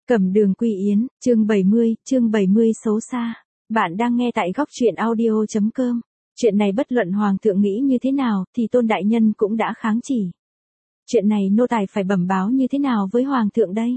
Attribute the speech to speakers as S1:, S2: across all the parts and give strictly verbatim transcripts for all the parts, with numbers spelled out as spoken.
S1: Cẩm Đường Quy Yến, chương bảy mươi, chương bảy mươi xấu xa. Bạn đang nghe tại góc truyện audio chấm com. Chuyện này bất luận hoàng thượng nghĩ như thế nào thì Tôn đại nhân cũng đã kháng chỉ. Chuyện này nô tài phải bẩm báo như thế nào với hoàng thượng đây?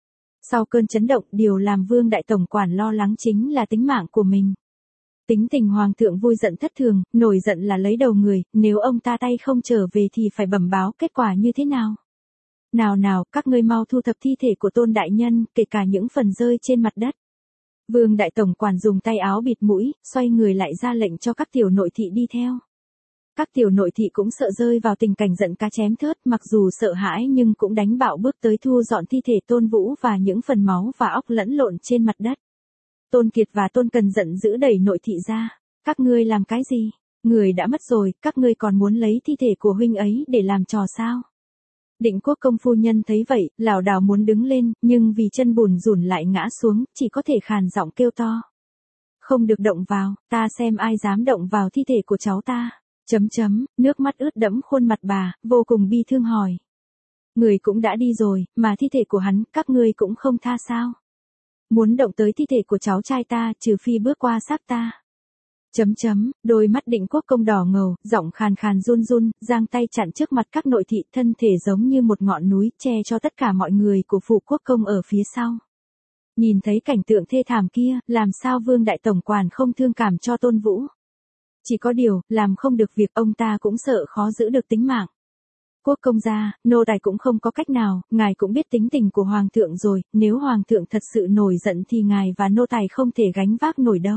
S1: Sau cơn chấn động, điều làm Vương đại tổng quản lo lắng chính là tính mạng của mình. Tính tình hoàng thượng vui giận thất thường, nổi giận là lấy đầu người, nếu ông ta tay không trở về thì phải bẩm báo kết quả như thế nào? Nào nào, các ngươi mau thu thập thi thể của Tôn đại nhân, kể cả những phần rơi trên mặt đất. Vương đại tổng quản dùng tay áo bịt mũi, xoay người lại ra lệnh cho các tiểu nội thị đi theo. Các tiểu nội thị cũng sợ rơi vào tình cảnh giận cá chém thớt, mặc dù sợ hãi nhưng cũng đánh bạo bước tới thu dọn thi thể Tôn Vũ và những phần máu và óc lẫn lộn trên mặt đất. Tôn Kiệt và Tôn Cần giận dữ đẩy nội thị ra. Các ngươi làm cái gì? Người đã mất rồi, các ngươi còn muốn lấy thi thể của huynh ấy để làm trò sao? Định Quốc công phu nhân thấy vậy, lảo đảo muốn đứng lên, nhưng vì chân bùn rủn lại ngã xuống, chỉ có thể khàn giọng kêu to. Không được động vào, ta xem ai dám động vào thi thể của cháu ta. Chấm chấm, nước mắt ướt đẫm khuôn mặt bà, vô cùng bi thương hỏi. Người cũng đã đi rồi, mà thi thể của hắn, các ngươi cũng không tha sao? Muốn động tới thi thể của cháu trai ta, trừ phi bước qua xác ta. Chấm chấm, đôi mắt Định Quốc công đỏ ngầu, giọng khàn khàn run run, giang tay chặn trước mặt các nội thị, thân thể giống như một ngọn núi, che cho tất cả mọi người của phủ quốc công ở phía sau. Nhìn thấy cảnh tượng thê thảm kia, làm sao Vương đại tổng quản không thương cảm cho Tôn Vũ? Chỉ có điều, làm không được việc, ông ta cũng sợ khó giữ được tính mạng. Quốc công gia, nô tài cũng không có cách nào, ngài cũng biết tính tình của hoàng thượng rồi, nếu hoàng thượng thật sự nổi giận thì ngài và nô tài không thể gánh vác nổi đâu.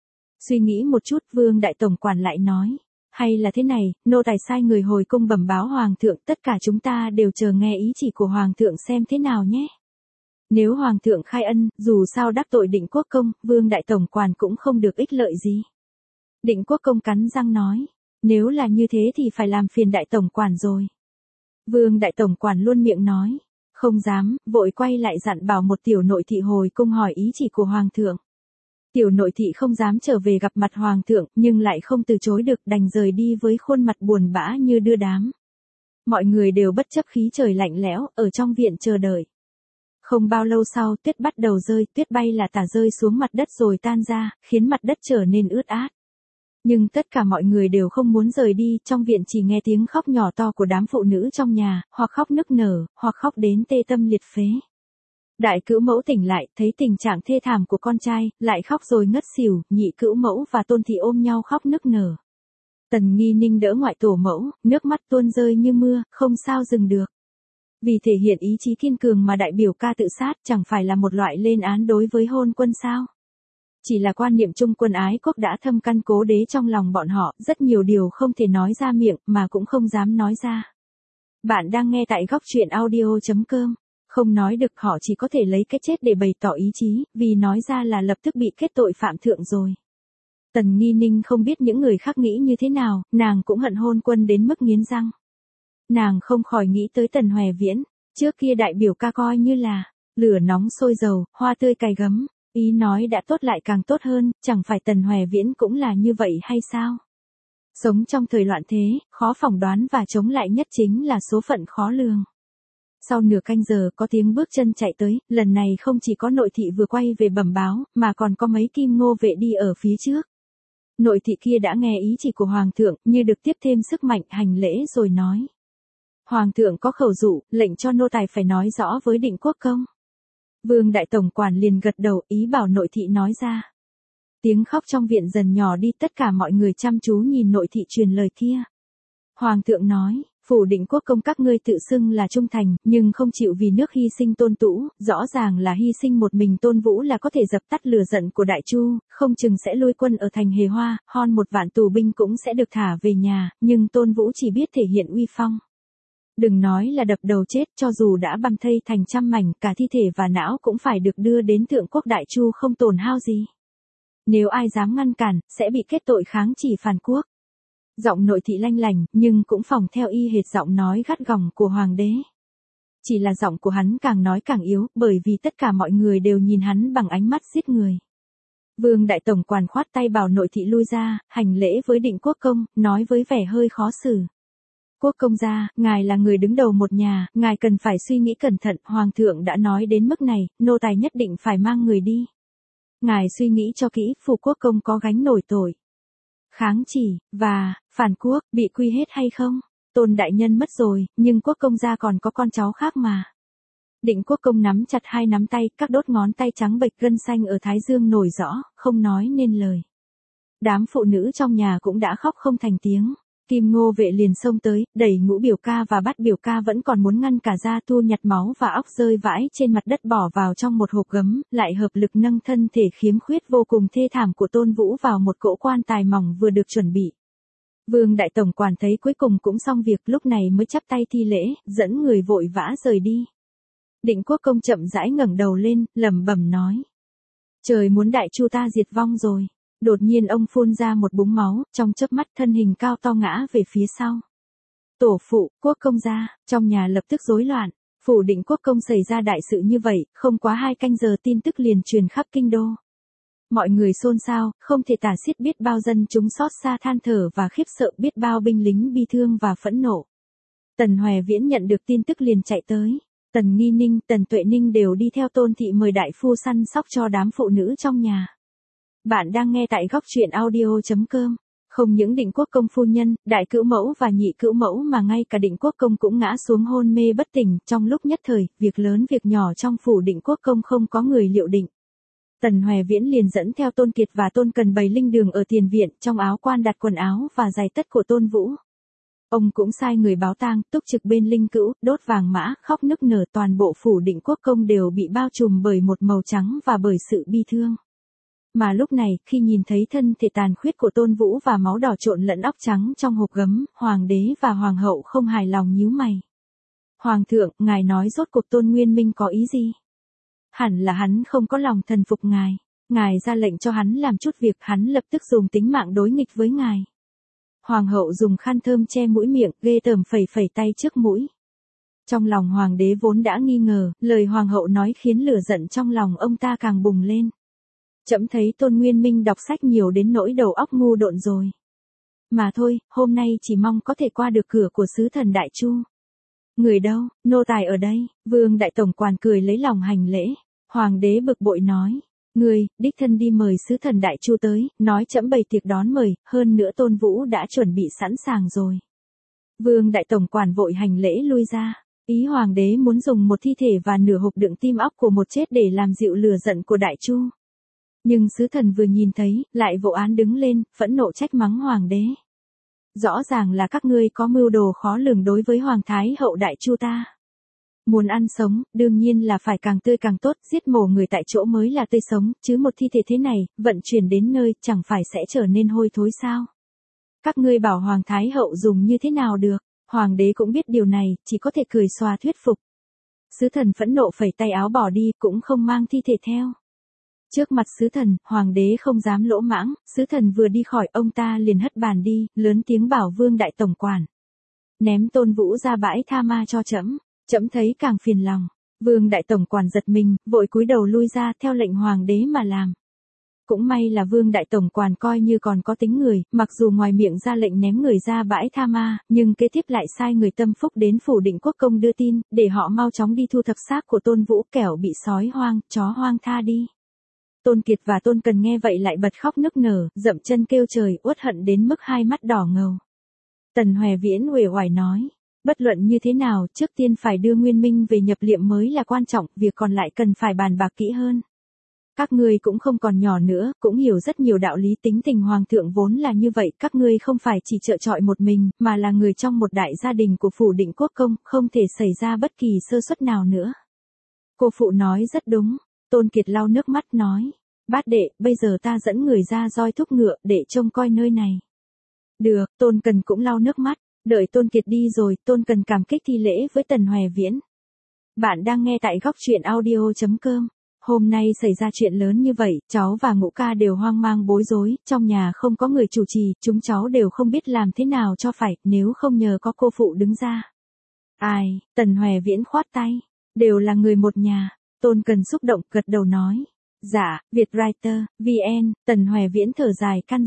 S1: Suy nghĩ một chút, Vương đại tổng quản lại nói, hay là thế này, nô tài sai người hồi cung bẩm báo hoàng thượng, tất cả chúng ta đều chờ nghe ý chỉ của hoàng thượng xem thế nào nhé. Nếu hoàng thượng khai ân, dù sao đắc tội Định Quốc công, Vương đại tổng quản cũng không được ích lợi gì. Định Quốc công cắn răng nói, nếu là như thế thì phải làm phiền đại tổng quản rồi. Vương đại tổng quản luôn miệng nói, không dám, vội quay lại dặn bảo một tiểu nội thị hồi cung hỏi ý chỉ của hoàng thượng. Tiểu nội thị không dám trở về gặp mặt hoàng thượng, nhưng lại không từ chối được, đành rời đi với khuôn mặt buồn bã như đưa đám. Mọi người đều bất chấp khí trời lạnh lẽo, ở trong viện chờ đợi. Không bao lâu sau, tuyết bắt đầu rơi, tuyết bay là tả rơi xuống mặt đất rồi tan ra, khiến mặt đất trở nên ướt át. Nhưng tất cả mọi người đều không muốn rời đi, trong viện chỉ nghe tiếng khóc nhỏ to của đám phụ nữ trong nhà, hoặc khóc nức nở, hoặc khóc đến tê tâm liệt phế. Đại cữu mẫu tỉnh lại, thấy tình trạng thê thảm của con trai, lại khóc rồi ngất xỉu, nhị cữu mẫu và Tôn thị ôm nhau khóc nức nở. Tần Nghi Ninh đỡ ngoại tổ mẫu, nước mắt tuôn rơi như mưa, không sao dừng được. Vì thể hiện ý chí kiên cường mà đại biểu ca tự sát, chẳng phải là một loại lên án đối với hôn quân sao? Chỉ là quan niệm chung quân ái quốc đã thâm căn cố đế trong lòng bọn họ, rất nhiều điều không thể nói ra miệng, mà cũng không dám nói ra. Bạn đang nghe tại góc truyện audio chấm com. Không nói được, họ chỉ có thể lấy cái chết để bày tỏ ý chí, vì nói ra là lập tức bị kết tội phạm thượng rồi. Tần Nghi Ninh không biết những người khác nghĩ như thế nào, nàng cũng hận hôn quân đến mức nghiến răng. Nàng không khỏi nghĩ tới Tần Hoè Viễn, trước kia đại biểu ca coi như là lửa nóng sôi dầu, hoa tươi cài gấm, ý nói đã tốt lại càng tốt hơn, chẳng phải Tần Hoè Viễn cũng là như vậy hay sao? Sống trong thời loạn thế, khó phỏng đoán và chống lại nhất chính là số phận khó lường. Sau nửa canh giờ có tiếng bước chân chạy tới, lần này không chỉ có nội thị vừa quay về bẩm báo, mà còn có mấy kim ngô vệ đi ở phía trước. Nội thị kia đã nghe ý chỉ của hoàng thượng, như được tiếp thêm sức mạnh, hành lễ rồi nói. Hoàng thượng có khẩu dụ, lệnh cho nô tài phải nói rõ với Định Quốc công. Vương đại tổng quản liền gật đầu, ý bảo nội thị nói ra. Tiếng khóc trong viện dần nhỏ đi, tất cả mọi người chăm chú nhìn nội thị truyền lời kia. Hoàng thượng nói, phủ Định Quốc công các ngươi tự xưng là trung thành, nhưng không chịu vì nước hy sinh Tôn Tũ, rõ ràng là hy sinh một mình Tôn Vũ là có thể dập tắt lửa giận của Đại Chu, không chừng sẽ lui quân ở thành Hề Hoa, hon một vạn tù binh cũng sẽ được thả về nhà, nhưng Tôn Vũ chỉ biết thể hiện uy phong. Đừng nói là đập đầu chết, cho dù đã băm thây thành trăm mảnh, cả thi thể và não cũng phải được đưa đến thượng quốc Đại Chu không tổn hao gì. Nếu ai dám ngăn cản, sẽ bị kết tội kháng chỉ phản quốc. Giọng nội thị lanh lành, nhưng cũng phỏng theo y hệt giọng nói gắt gỏng của hoàng đế. Chỉ là giọng của hắn càng nói càng yếu, bởi vì tất cả mọi người đều nhìn hắn bằng ánh mắt giết người. Vương đại tổng quản khoát tay bảo nội thị lui ra, hành lễ với Định Quốc công, nói với vẻ hơi khó xử. Quốc công gia, ngài là người đứng đầu một nhà, ngài cần phải suy nghĩ cẩn thận, hoàng thượng đã nói đến mức này, nô tài nhất định phải mang người đi. Ngài suy nghĩ cho kỹ, phủ quốc công có gánh nổi tội kháng chỉ, và, phản quốc, bị quy hết hay không? Tôn đại nhân mất rồi, nhưng quốc công gia còn có con cháu khác mà. Định quốc công nắm chặt hai nắm tay, các đốt ngón tay trắng bệch gân xanh ở thái dương nổi rõ, không nói nên lời. Đám phụ nữ trong nhà cũng đã khóc không thành tiếng. Kim Ngô Vệ liền xông tới, đẩy Ngũ biểu ca và Bát biểu ca vẫn còn muốn ngăn cả ra, thu nhặt máu và óc rơi vãi trên mặt đất bỏ vào trong một hộp gấm, lại hợp lực nâng thân thể khiếm khuyết vô cùng thê thảm của Tôn Vũ vào một cỗ quan tài mỏng vừa được chuẩn bị. Vương đại tổng quản thấy cuối cùng cũng xong việc, lúc này mới chắp tay thi lễ, dẫn người vội vã rời đi. Định quốc công chậm rãi ngẩng đầu lên, lẩm bẩm nói: trời muốn đại chu ta diệt vong rồi. Đột nhiên ông phun ra một búng máu, trong chớp mắt thân hình cao to ngã về phía sau. Tổ phụ, quốc công gia, trong nhà lập tức rối loạn. Phủ Định quốc công xảy ra đại sự như vậy, không quá hai canh giờ tin tức liền truyền khắp kinh đô. Mọi người xôn xao, không thể tả xiết, biết bao dân chúng xót xa than thở và khiếp sợ, biết bao binh lính bi thương và phẫn nộ. Tần Hoè Viễn nhận được tin tức liền chạy tới. Tần Nghi Ninh, Tần Tuệ Ninh đều đi theo Tôn thị mời đại phu săn sóc cho đám phụ nữ trong nhà. Bạn đang nghe tại góc truyện audio chấm com. Không những Định quốc công phu nhân, đại cữu mẫu và nhị cữu mẫu mà ngay cả Định quốc công cũng ngã xuống hôn mê bất tỉnh, trong lúc nhất thời, việc lớn việc nhỏ trong phủ Định quốc công không có người liệu định. Tần Hoè Viễn liền dẫn theo Tôn Kiệt và Tôn Cần bày linh đường ở tiền viện, trong áo quan đặt quần áo và giày tất của Tôn Vũ. Ông cũng sai người báo tang, túc trực bên linh cữu, đốt vàng mã, khóc nức nở, toàn bộ phủ Định quốc công đều bị bao trùm bởi một màu trắng và bởi sự bi thương. Mà lúc này, khi nhìn thấy thân thể tàn khuyết của Tôn Vũ và máu đỏ trộn lẫn óc trắng trong hộp gấm, hoàng đế và hoàng hậu không hài lòng nhíu mày. Hoàng thượng, ngài nói rốt cuộc Tôn Nguyên Minh có ý gì? Hẳn là hắn không có lòng thần phục ngài. Ngài ra lệnh cho hắn làm chút việc, hắn lập tức dùng tính mạng đối nghịch với ngài. Hoàng hậu dùng khăn thơm che mũi miệng, ghê tởm phẩy phẩy tay trước mũi. Trong lòng hoàng đế vốn đã nghi ngờ, lời hoàng hậu nói khiến lửa giận trong lòng ông ta càng bùng lên. Trẫm thấy Tôn Nguyên Minh đọc sách nhiều đến nỗi đầu óc ngu độn rồi. Mà thôi, hôm nay chỉ mong có thể qua được cửa của sứ thần Đại Chu. Người đâu, nô tài ở đây. Vương đại tổng quản cười lấy lòng hành lễ. Hoàng đế bực bội nói: người, đích thân đi mời sứ thần Đại Chu tới, nói trẫm bày tiệc đón mời, hơn nữa Tôn Vũ đã chuẩn bị sẵn sàng rồi. Vương đại tổng quản vội hành lễ lui ra. Ý hoàng đế muốn dùng một thi thể và nửa hộp đựng tim óc của một chết để làm dịu lửa giận của Đại Chu. Nhưng sứ thần vừa nhìn thấy, lại vỗ án đứng lên, phẫn nộ trách mắng hoàng đế. Rõ ràng là các ngươi có mưu đồ khó lường đối với hoàng thái hậu Đại Chu ta. Muốn ăn sống, đương nhiên là phải càng tươi càng tốt, giết mổ người tại chỗ mới là tươi sống, chứ một thi thể thế này, vận chuyển đến nơi, chẳng phải sẽ trở nên hôi thối sao? Các ngươi bảo hoàng thái hậu dùng như thế nào được? Hoàng đế cũng biết điều này, chỉ có thể cười xòa thuyết phục. Sứ thần phẫn nộ phẩy tay áo bỏ đi, cũng không mang thi thể theo. Trước mặt sứ thần, hoàng đế không dám lỗ mãng, sứ thần vừa đi khỏi ông ta liền hất bàn đi, lớn tiếng bảo Vương đại tổng quản: ném Tôn Vũ ra bãi tha ma cho trẫm. Trẫm thấy càng phiền lòng. Vương đại tổng quản giật mình, vội cúi đầu lui ra theo lệnh hoàng đế mà làm. Cũng may là Vương đại tổng quản coi như còn có tính người, mặc dù ngoài miệng ra lệnh ném người ra bãi tha ma, nhưng kế tiếp lại sai người tâm phúc đến phủ Định quốc công đưa tin, để họ mau chóng đi thu thập xác của Tôn Vũ, kẻo bị sói hoang, chó hoang tha đi. Tôn Kiệt và Tôn Cần nghe vậy lại bật khóc nức nở, dậm chân kêu trời, uất hận đến mức hai mắt đỏ ngầu. Tần Hoè Viễn uể oải nói: bất luận như thế nào, trước tiên phải đưa Nguyên Minh về nhập liệm mới là quan trọng, việc còn lại cần phải bàn bạc kỹ hơn. Các ngươi cũng không còn nhỏ nữa, cũng hiểu rất nhiều đạo lý, tính tình hoàng thượng vốn là như vậy, các ngươi không phải chỉ trợ trọi một mình, mà là người trong một đại gia đình của phủ Định quốc công, không thể xảy ra bất kỳ sơ suất nào nữa. Cô phụ nói rất đúng. Tôn Kiệt lau nước mắt nói: bát đệ, bây giờ ta dẫn người ra roi thúc ngựa, để trông coi nơi này. Được, Tôn Cần cũng lau nước mắt. Đợi Tôn Kiệt đi rồi, Tôn Cần cảm kích thi lễ với Tần Hoè Viễn. Bạn đang nghe tại góc truyện audio chấm com. Hôm nay xảy ra chuyện lớn như vậy, cháu và Ngũ ca đều hoang mang bối rối, trong nhà không có người chủ trì, chúng cháu đều không biết làm thế nào cho phải, nếu không nhờ có cô phụ đứng ra. Ai, Tần Hoè Viễn khoát tay, đều là người một nhà. Tôn Cần xúc động, gật đầu nói: dạ, Vietwriter, vê en. Tần Hoè Viễn thở dài căn dặn: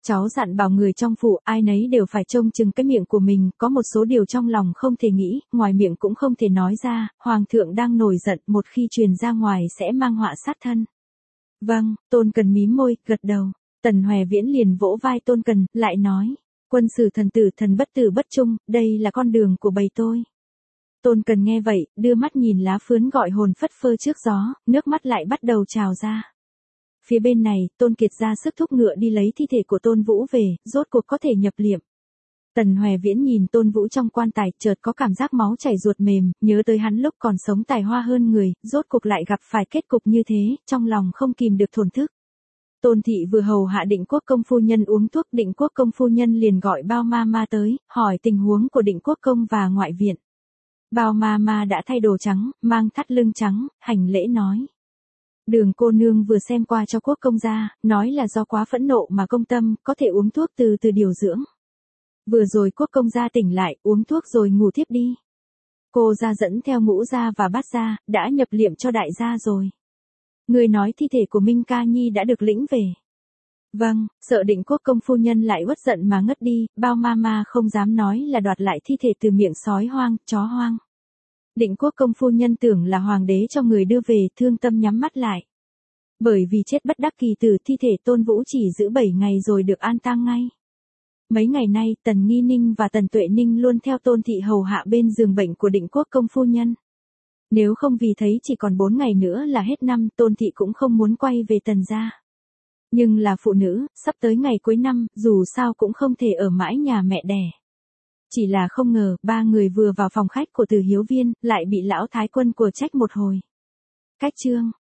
S1: Cháu dặn bảo người trong phủ ai nấy đều phải trông chừng cái miệng của mình, có một số điều trong lòng không thể nghĩ, ngoài miệng cũng không thể nói ra, hoàng thượng đang nổi giận, một khi truyền ra ngoài sẽ mang họa sát thân. Vâng, Tôn Cần mím môi, gật đầu. Tần Hoè Viễn liền vỗ vai Tôn Cần, lại nói, quân sử thần tử thần bất tử bất trung, đây là con đường của bầy tôi. Tôn Cần nghe vậy, đưa mắt nhìn lá phướn gọi hồn phất phơ trước gió, nước mắt lại bắt đầu trào ra. Phía bên này, Tôn Kiệt ra sức thúc ngựa đi lấy thi thể của Tôn Vũ về, rốt cuộc có thể nhập liệm. Tần Hoè Viễn nhìn Tôn Vũ trong quan tài, chợt có cảm giác máu chảy ruột mềm, nhớ tới hắn lúc còn sống tài hoa hơn người, rốt cuộc lại gặp phải kết cục như thế, trong lòng không kìm được thổn thức. Tôn thị vừa hầu hạ Định Quốc công phu nhân uống thuốc, Định Quốc công phu nhân liền gọi Bao ma ma tới, hỏi tình huống của Định Quốc công và ngoại viện. Bao ma ma đã thay đồ trắng, mang thắt lưng trắng, hành lễ nói. Đường cô nương vừa xem qua cho Quốc công gia, nói là do quá phẫn nộ mà công tâm, có thể uống thuốc từ từ điều dưỡng. Vừa rồi Quốc công gia tỉnh lại, uống thuốc rồi ngủ thiếp đi. Cô gia dẫn theo Ngũ gia và Bát gia, đã nhập liệm cho đại gia rồi. Người nói thi thể của Minh Ca Nhi đã được lĩnh về. Vâng, sợ Định Quốc công phu nhân lại uất giận mà ngất đi, Bao ma ma không dám nói là đoạt lại thi thể từ miệng sói hoang, chó hoang. Định Quốc công phu nhân tưởng là hoàng đế cho người đưa về, thương tâm nhắm mắt lại. Bởi vì chết bất đắc kỳ tử, thi thể Tôn Vũ chỉ giữ bảy ngày rồi được an táng ngay. Mấy ngày nay, Tần Nghi Ninh và Tần Tuệ Ninh luôn theo Tôn thị hầu hạ bên giường bệnh của Định Quốc công phu nhân. Nếu không vì thấy chỉ còn bốn ngày nữa là hết năm, Tôn thị cũng không muốn quay về Tần gia. Nhưng là phụ nữ, sắp tới ngày cuối năm, dù sao cũng không thể ở mãi nhà mẹ đẻ. Chỉ là không ngờ, ba người vừa vào phòng khách của Từ Hiếu Viên, lại bị lão thái quân của trách một hồi. Cách chương